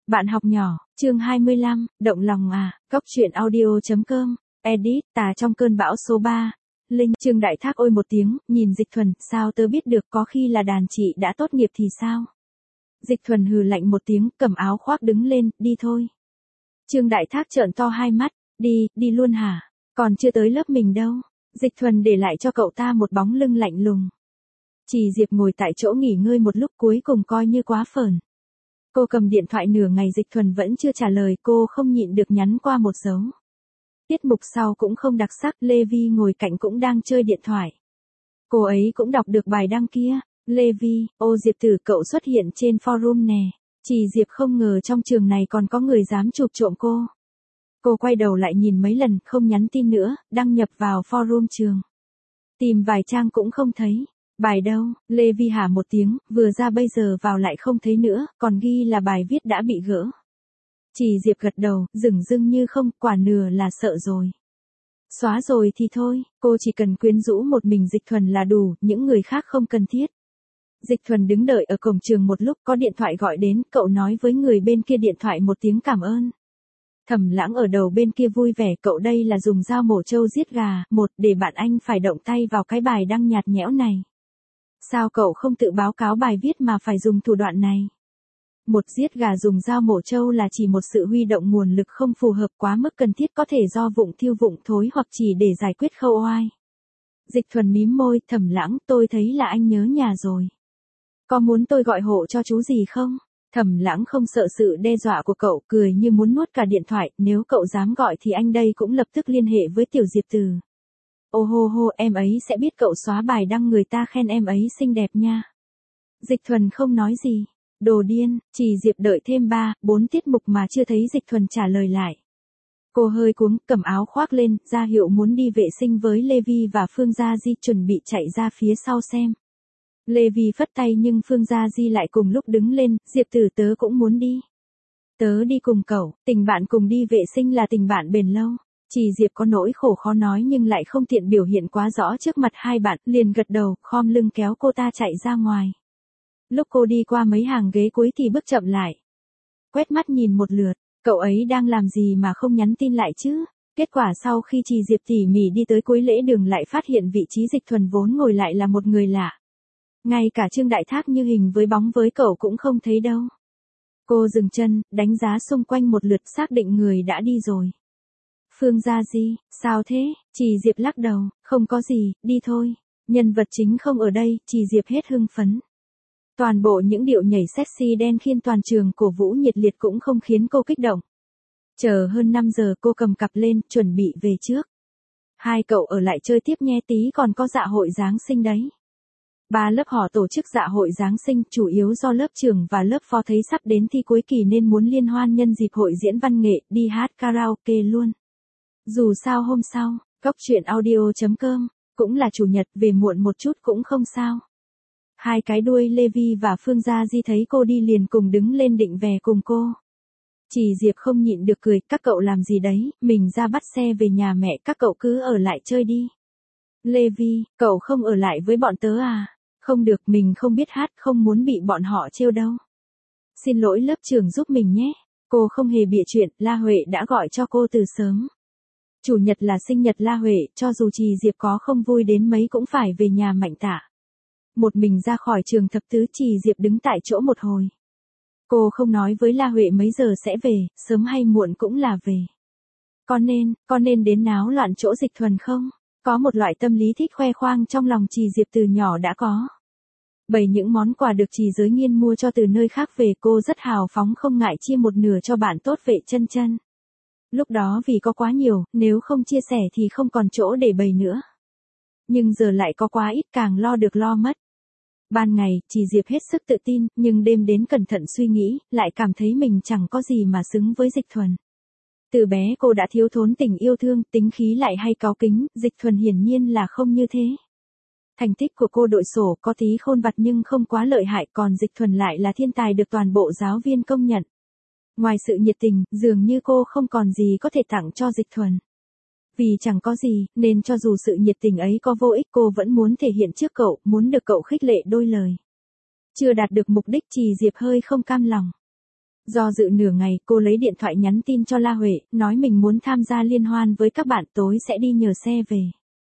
Bạn học nhỏ, chương 25, động lòng à, Cốc truyện audio.com, edit, tà trong cơn bão số 3. Linh, Trương Đại Thác ôi một tiếng, nhìn Dịch Thuần, sao tớ biết được, có khi là đàn chị đã tốt nghiệp thì sao? Dịch Thuần hừ lạnh một tiếng, cầm áo khoác đứng lên, đi thôi. Trương Đại Thác trợn to hai mắt, đi luôn hả? Còn chưa tới lớp mình đâu. Dịch Thuần để lại cho cậu ta một bóng lưng lạnh lùng. Chỉ Diệp ngồi tại chỗ nghỉ ngơi một lúc, cuối cùng coi như quá phờn. Cô cầm điện thoại nửa ngày Dịch Thuần vẫn chưa trả lời, cô không nhịn được nhắn qua một dấu. Tiết mục sau cũng không đặc sắc, Lê Vi ngồi cạnh cũng đang chơi điện thoại. Cô ấy cũng đọc được bài đăng kia. Lê Vi, ô Diệp tử cậu xuất hiện trên forum nè. Chỉ Diệp không ngờ trong trường này còn có người dám chụp trộm cô. Cô quay đầu lại nhìn mấy lần, không nhắn tin nữa, đăng nhập vào forum trường. Tìm vài trang cũng không thấy. Bài đâu? Lê Vi hả một tiếng, vừa ra bây giờ vào lại không thấy nữa, còn ghi là bài viết đã bị gỡ. Chỉ Diệp gật đầu, dửng dưng như không, quả nửa là sợ rồi. Xóa rồi thì thôi, cô chỉ cần quyến rũ một mình Dịch Thuần là đủ, những người khác không cần thiết. Dịch Thuần đứng đợi ở cổng trường một lúc, có điện thoại gọi đến, cậu nói với người bên kia điện thoại một tiếng cảm ơn. Thẩm Lãng ở đầu bên kia vui vẻ, cậu đây là dùng dao mổ trâu giết gà, để bạn anh phải động tay vào cái bài đăng nhạt nhẽo này. Sao cậu không tự báo cáo bài viết mà phải dùng thủ đoạn này? Giết gà dùng dao mổ trâu là chỉ một sự huy động nguồn lực không phù hợp quá mức cần thiết, có thể do vụng thiêu vụng thối hoặc chỉ để giải quyết khâu oai. Dịch Thuần mím môi, Thẩm Lãng, tôi thấy là anh nhớ nhà rồi. Có muốn tôi gọi hộ cho chú gì không? Thẩm Lãng không sợ sự đe dọa của cậu, cười như muốn nuốt cả điện thoại, nếu cậu dám gọi thì anh đây cũng lập tức liên hệ với Tiểu Diệp Từ. Ô hô hô, em ấy sẽ biết cậu xóa bài đăng người ta khen em ấy xinh đẹp nha. Dịch Thuần không nói gì. Đồ điên, Chỉ Diệp đợi thêm 3-4 tiết mục mà chưa thấy Dịch Thuần trả lời lại. Cô hơi cuống, cầm áo khoác lên, ra hiệu muốn đi vệ sinh với Lê Vi và Phương Gia Di, chuẩn bị chạy ra phía sau xem. Lê Vi phất tay nhưng Phương Gia Di lại cùng lúc đứng lên, Diệp Tử tớ cũng muốn đi. Tớ đi cùng cậu, tình bạn cùng đi vệ sinh là tình bạn bền lâu. Chỉ Diệp có nỗi khổ khó nói nhưng lại không tiện biểu hiện quá rõ trước mặt hai bạn, liền gật đầu, khom lưng kéo cô ta chạy ra ngoài. Lúc cô đi qua mấy hàng ghế cuối thì bước chậm lại. Quét mắt nhìn một lượt, cậu ấy đang làm gì mà không nhắn tin lại chứ? Kết quả sau khi Chỉ Diệp tỉ mỉ đi tới cuối lễ đường lại phát hiện vị trí Dịch Thuần vốn ngồi lại là một người lạ. Ngay cả Trương Đại Thác như hình với bóng với cậu cũng không thấy đâu. Cô dừng chân, đánh giá xung quanh một lượt, xác định người đã đi rồi. Phương Gia Di, sao thế? Chỉ Diệp lắc đầu, không có gì, đi thôi. Nhân vật chính không ở đây, Chỉ Diệp hết hưng phấn. Toàn bộ những điệu nhảy sexy đen khiến toàn trường cổ vũ nhiệt liệt cũng không khiến cô kích động. Chờ hơn 5 giờ cô cầm cặp lên, chuẩn bị về trước. Hai cậu ở lại chơi tiếp nhé, tí còn có dạ hội Giáng sinh đấy. 3 lớp họ tổ chức dạ hội Giáng sinh, chủ yếu do lớp trưởng và lớp phó thấy sắp đến thi cuối kỳ nên muốn liên hoan nhân dịp hội diễn văn nghệ, đi hát karaoke luôn. Dù sao hôm sau, Cốc truyện audio.com, cũng là chủ nhật, về muộn một chút cũng không sao. Hai cái đuôi Lê Vi và Phương Gia Di thấy cô đi liền cùng đứng lên định về cùng cô. Chỉ Diệp không nhịn được cười, các cậu làm gì đấy, mình ra bắt xe về nhà mẹ, các cậu cứ ở lại chơi đi. Lê Vi, cậu không ở lại với bọn tớ à? Không được, mình không biết hát, không muốn bị bọn họ trêu đâu. Xin lỗi lớp trưởng giúp mình nhé. Cô không hề bịa chuyện, La Huệ đã gọi cho cô từ sớm. Chủ nhật là sinh nhật La Huệ, cho dù Chỉ Diệp có không vui đến mấy cũng phải về nhà Mạnh Tạ. Một mình ra khỏi trường thập tứ, Chỉ Diệp đứng tại chỗ một hồi. Cô không nói với La Huệ mấy giờ sẽ về, sớm hay muộn cũng là về. Con nên đến náo loạn chỗ Dịch Thuần không? Có một loại tâm lý thích khoe khoang trong lòng Chỉ Diệp từ nhỏ đã có. Bày những món quà được Chỉ Giới Nghiên mua cho từ nơi khác về, cô rất hào phóng không ngại chia một nửa cho bạn tốt Vệ Chân Chân. Lúc đó vì có quá nhiều, nếu không chia sẻ thì không còn chỗ để bày nữa. Nhưng giờ lại có quá ít, càng lo được lo mất. Ban ngày, Chỉ Diệp hết sức tự tin, nhưng đêm đến cẩn thận suy nghĩ, lại cảm thấy mình chẳng có gì mà xứng với Dịch Thuần. Từ bé cô đã thiếu thốn tình yêu thương, tính khí lại hay cáu kính, Dịch Thuần hiển nhiên là không như thế. Thành tích của cô đội sổ có tí khôn vặt nhưng không quá lợi hại, còn Dịch Thuần lại là thiên tài được toàn bộ giáo viên công nhận. Ngoài sự nhiệt tình, dường như cô không còn gì có thể tặng cho Dịch Thuần. Vì chẳng có gì, nên cho dù sự nhiệt tình ấy có vô ích cô vẫn muốn thể hiện trước cậu, muốn được cậu khích lệ đôi lời. Chưa đạt được mục đích, Chỉ Diệp hơi không cam lòng. Do dự nửa ngày, cô lấy điện thoại nhắn tin cho La Huệ, nói mình muốn tham gia liên hoan với các bạn, tối sẽ đi nhờ xe về.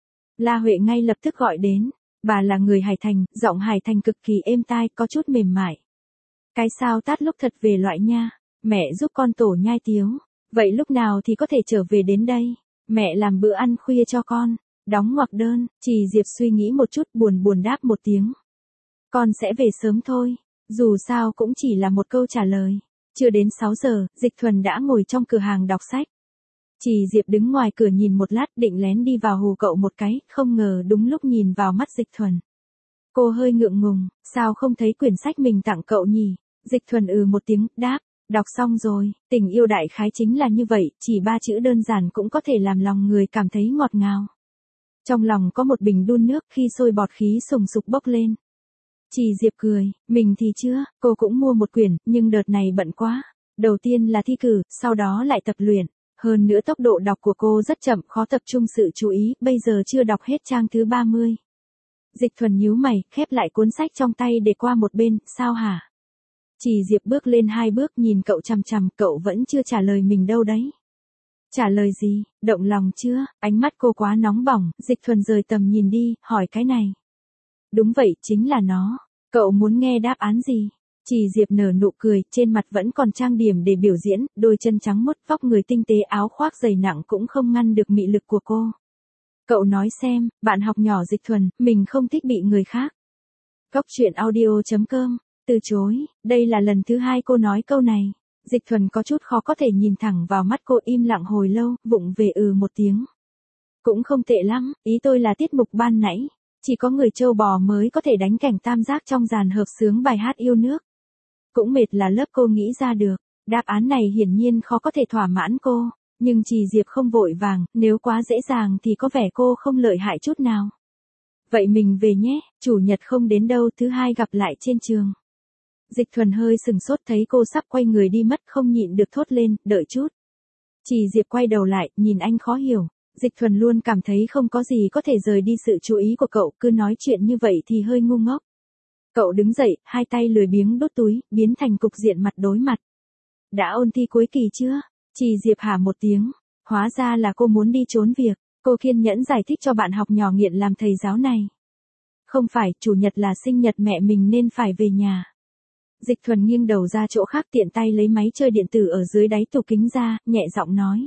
La Huệ ngay lập tức gọi đến. Bà là người Hải Thành, giọng Hải Thành cực kỳ êm tai, có chút mềm mại. Cái sao tát lúc thật về loại nha. Mẹ giúp con tổ nhai tiếu. Vậy lúc nào thì có thể trở về đến đây? Mẹ làm bữa ăn khuya cho con. Đóng ngoặc đơn. Chị Diệp suy nghĩ một chút, buồn buồn đáp một tiếng. Con sẽ về sớm thôi. Dù sao cũng chỉ là một câu trả lời. Chưa đến 6 giờ, Dịch Thuần đã ngồi trong cửa hàng đọc sách. Chị Diệp đứng ngoài cửa nhìn một lát, định lén đi vào hù cậu một cái, không ngờ đúng lúc nhìn vào mắt Dịch Thuần. Cô hơi ngượng ngùng, sao không thấy quyển sách mình tặng cậu nhỉ? Dịch Thuần một tiếng, đáp, đọc xong rồi, tình yêu đại khái chính là như vậy, chỉ 3 chữ đơn giản cũng có thể làm lòng người cảm thấy ngọt ngào. Trong lòng có một bình đun nước, khi sôi bọt khí sùng sục bốc lên. Chị Diệp cười, mình thì chưa, cô cũng mua một quyển, nhưng đợt này bận quá. Đầu tiên là thi cử, sau đó lại tập luyện. Hơn nữa tốc độ đọc của cô rất chậm, khó tập trung sự chú ý, bây giờ chưa đọc hết trang thứ 30. Dịch Thuần nhíu mày, khép lại cuốn sách trong tay để qua một bên, sao hả? Chị Diệp bước lên 2 bước nhìn cậu chằm chằm, cậu vẫn chưa trả lời mình đâu đấy. Trả lời gì, động lòng chưa? Ánh mắt cô quá nóng bỏng, Dịch Thuần rời tầm nhìn đi, hỏi cái này. Đúng vậy, chính là nó. Cậu muốn nghe đáp án gì? Chị Diệp nở nụ cười, trên mặt vẫn còn trang điểm để biểu diễn, đôi chân trắng muốt, vóc người tinh tế, áo khoác dày nặng cũng không ngăn được mị lực của cô. Cậu nói xem, bạn học nhỏ Dịch Thuần, mình không thích bị người khác. Góc truyện audio.com, từ chối, đây là lần thứ 2 cô nói câu này. Dịch Thuần có chút khó có thể nhìn thẳng vào mắt cô, im lặng hồi lâu, vụng về một tiếng. Cũng không tệ lắm, ý tôi là tiết mục ban nãy. Chỉ có người trâu bò mới có thể đánh cảnh tam giác trong dàn hợp xướng bài hát yêu nước. Cũng mệt là lớp cô nghĩ ra được. Đáp án này hiển nhiên khó có thể thỏa mãn cô. Nhưng chị Diệp không vội vàng, nếu quá dễ dàng thì có vẻ cô không lợi hại chút nào. Vậy mình về nhé, chủ nhật không đến đâu, thứ 2 gặp lại trên trường. Dịch Thuần hơi sừng sốt thấy cô sắp quay người đi mất, không nhịn được thốt lên, đợi chút. Chị Diệp quay đầu lại, nhìn anh khó hiểu. Dịch Thuần luôn cảm thấy không có gì có thể rời đi sự chú ý của cậu, cứ nói chuyện như vậy thì hơi ngu ngốc. Cậu đứng dậy, hai tay lười biếng đút túi, biến thành cục diện mặt đối mặt. Đã ôn thi cuối kỳ chưa? Chị Diệp hả một tiếng. Hóa ra là cô muốn đi trốn việc. Cô kiên nhẫn giải thích cho bạn học nhỏ nghiện làm thầy giáo này. Không phải, chủ nhật là sinh nhật mẹ mình nên phải về nhà. Dịch Thuần nghiêng đầu ra chỗ khác, tiện tay lấy máy chơi điện tử ở dưới đáy tủ kính ra, nhẹ giọng nói.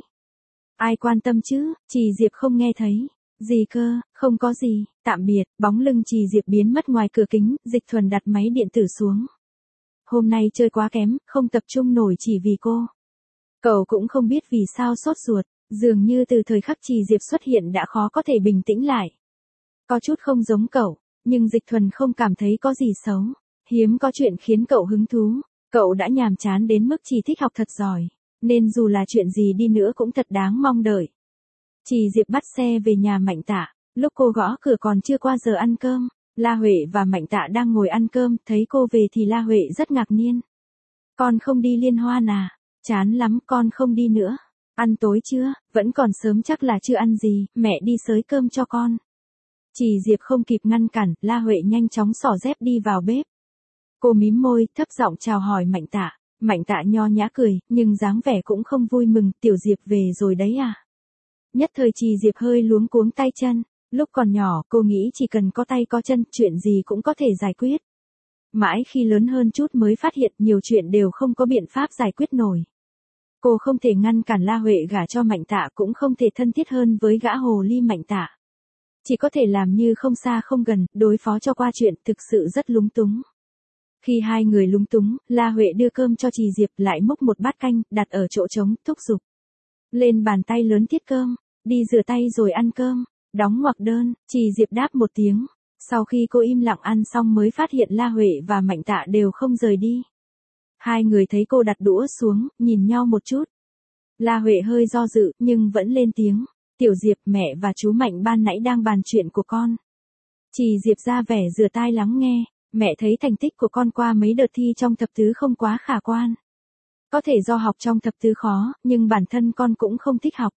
Ai quan tâm chứ, chị Diệp không nghe thấy. Gì cơ, không có gì, tạm biệt, bóng lưng chị Diệp biến mất ngoài cửa kính, Dịch Thuần đặt máy điện tử xuống. Hôm nay chơi quá kém, không tập trung nổi chỉ vì cô. Cậu cũng không biết vì sao sốt ruột, dường như từ thời khắc chị Diệp xuất hiện đã khó có thể bình tĩnh lại. Có chút không giống cậu, nhưng Dịch Thuần không cảm thấy có gì xấu. Hiếm có chuyện khiến cậu hứng thú, cậu đã nhàm chán đến mức chỉ thích học thật giỏi. Nên dù là chuyện gì đi nữa cũng thật đáng mong đợi. Chị Diệp bắt xe về nhà Mạnh Tạ, lúc cô gõ cửa còn chưa qua giờ ăn cơm, La Huệ và Mạnh Tạ đang ngồi ăn cơm, thấy cô về thì La Huệ rất ngạc nhiên. Con không đi liên hoan à? Chán lắm, con không đi nữa. Ăn tối chưa? Vẫn còn sớm, chắc là chưa ăn gì, mẹ đi xới cơm cho con. Chị Diệp không kịp ngăn cản, La Huệ nhanh chóng xỏ dép đi vào bếp. Cô mím môi, thấp giọng chào hỏi Mạnh Tạ. Mạnh Tạ nho nhã cười, nhưng dáng vẻ cũng không vui mừng, tiểu Diệp về rồi đấy à? Nhất thời chị Diệp hơi luống cuống tay chân, lúc còn nhỏ cô nghĩ chỉ cần có tay có chân, chuyện gì cũng có thể giải quyết. Mãi khi lớn hơn chút mới phát hiện nhiều chuyện đều không có biện pháp giải quyết nổi. Cô không thể ngăn cản La Huệ gả cho Mạnh Tạ, cũng không thể thân thiết hơn với gã hồ ly Mạnh Tạ. Chỉ có thể làm như không xa không gần, đối phó cho qua chuyện, thực sự rất lúng túng. Khi hai người lúng túng, La Huệ đưa cơm cho chị Diệp, lại múc một bát canh, đặt ở chỗ trống, thúc giục. Lên bàn tay lớn tiết cơm, đi rửa tay rồi ăn cơm, đóng ngoặc đơn, chị Diệp đáp một tiếng. Sau khi cô im lặng ăn xong mới phát hiện La Huệ và Mạnh Tạ đều không rời đi. Hai người thấy cô đặt đũa xuống, nhìn nhau một chút. La Huệ hơi do dự, nhưng vẫn lên tiếng. Tiểu Diệp, mẹ và chú Mạnh ban nãy đang bàn chuyện của con. Chị Diệp ra vẻ rửa tai lắng nghe. Mẹ thấy thành tích của con qua mấy đợt thi trong thập tứ không quá khả quan. Có thể do học trong thập tứ khó, nhưng bản thân con cũng không thích học.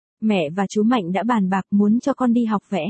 Mẹ và chú Mạnh đã bàn bạc muốn cho con đi học vẽ.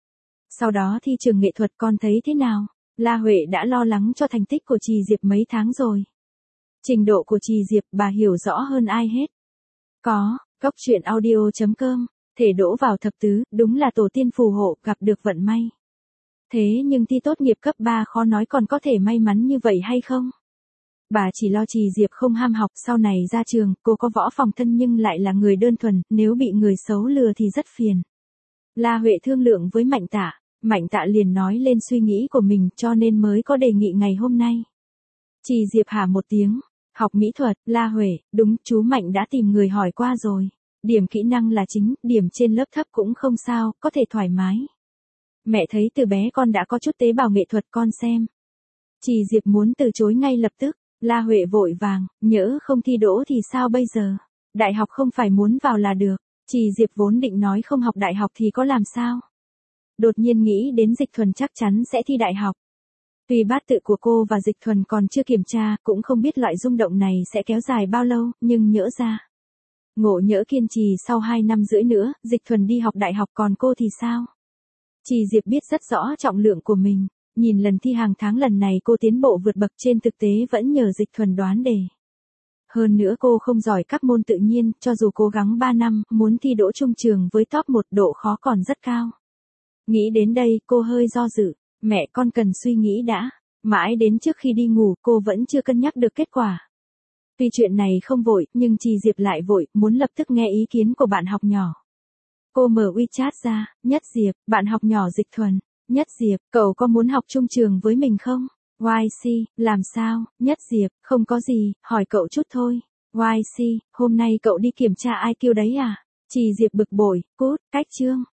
Sau đó thi trường nghệ thuật, con thấy thế nào? La Huệ đã lo lắng cho thành tích của chị Diệp mấy tháng rồi. Trình độ của Trì Diệp bà hiểu rõ hơn ai hết. Có, Cốc truyện audio.com, thể đỗ vào thập tứ, đúng là tổ tiên phù hộ, gặp được vận may. Thế nhưng thi tốt nghiệp cấp 3 khó nói còn có thể may mắn như vậy hay không? Bà chỉ lo Trì Diệp không ham học, sau này ra trường, cô có võ phòng thân nhưng lại là người đơn thuần, nếu bị người xấu lừa thì rất phiền. La Huệ thương lượng với Mạnh Tạ liền nói lên suy nghĩ của mình cho nên mới có đề nghị ngày hôm nay. Trì Diệp hả một tiếng, học mỹ thuật, La Huệ, đúng, chú Mạnh đã tìm người hỏi qua rồi. Điểm kỹ năng là chính, điểm trên lớp thấp cũng không sao, có thể thoải mái. Mẹ thấy từ bé con đã có chút tế bào nghệ thuật con xem. Trì Diệp muốn từ chối ngay lập tức, La Huệ vội vàng, nhỡ không thi đỗ thì sao bây giờ? Đại học không phải muốn vào là được. Trì Diệp vốn định nói không học đại học thì có làm sao? Đột nhiên nghĩ đến Dịch Thuần chắc chắn sẽ thi đại học. Tuy bát tự của cô và Dịch Thuần còn chưa kiểm tra, cũng không biết loại rung động này sẽ kéo dài bao lâu, nhưng nhỡ ra. Ngộ nhỡ kiên trì sau 2 năm rưỡi nữa, Dịch Thuần đi học đại học còn cô thì sao? Trì Diệp biết rất rõ trọng lượng của mình, nhìn lần thi hàng tháng lần này cô tiến bộ vượt bậc trên thực tế vẫn nhờ Dịch Thuần đoán đề. Hơn nữa cô không giỏi các môn tự nhiên, cho dù cố gắng 3 năm, muốn thi đỗ trung trường với top 1 độ khó còn rất cao. Nghĩ đến đây, cô hơi do dự, mẹ con cần suy nghĩ đã. Mãi đến trước khi đi ngủ, cô vẫn chưa cân nhắc được kết quả. Tuy chuyện này không vội, nhưng Trì Diệp lại vội, muốn lập tức nghe ý kiến của bạn học nhỏ. Cô mở WeChat ra, Nhất Diệp, bạn học nhỏ Dịch Thuần. Nhất Diệp, cậu có muốn học chung trường với mình không? YC, làm sao? Nhất Diệp, không có gì, hỏi cậu chút thôi. YC, hôm nay cậu đi kiểm tra IQ đấy à? Trì Diệp bực bội, cút, cách chương.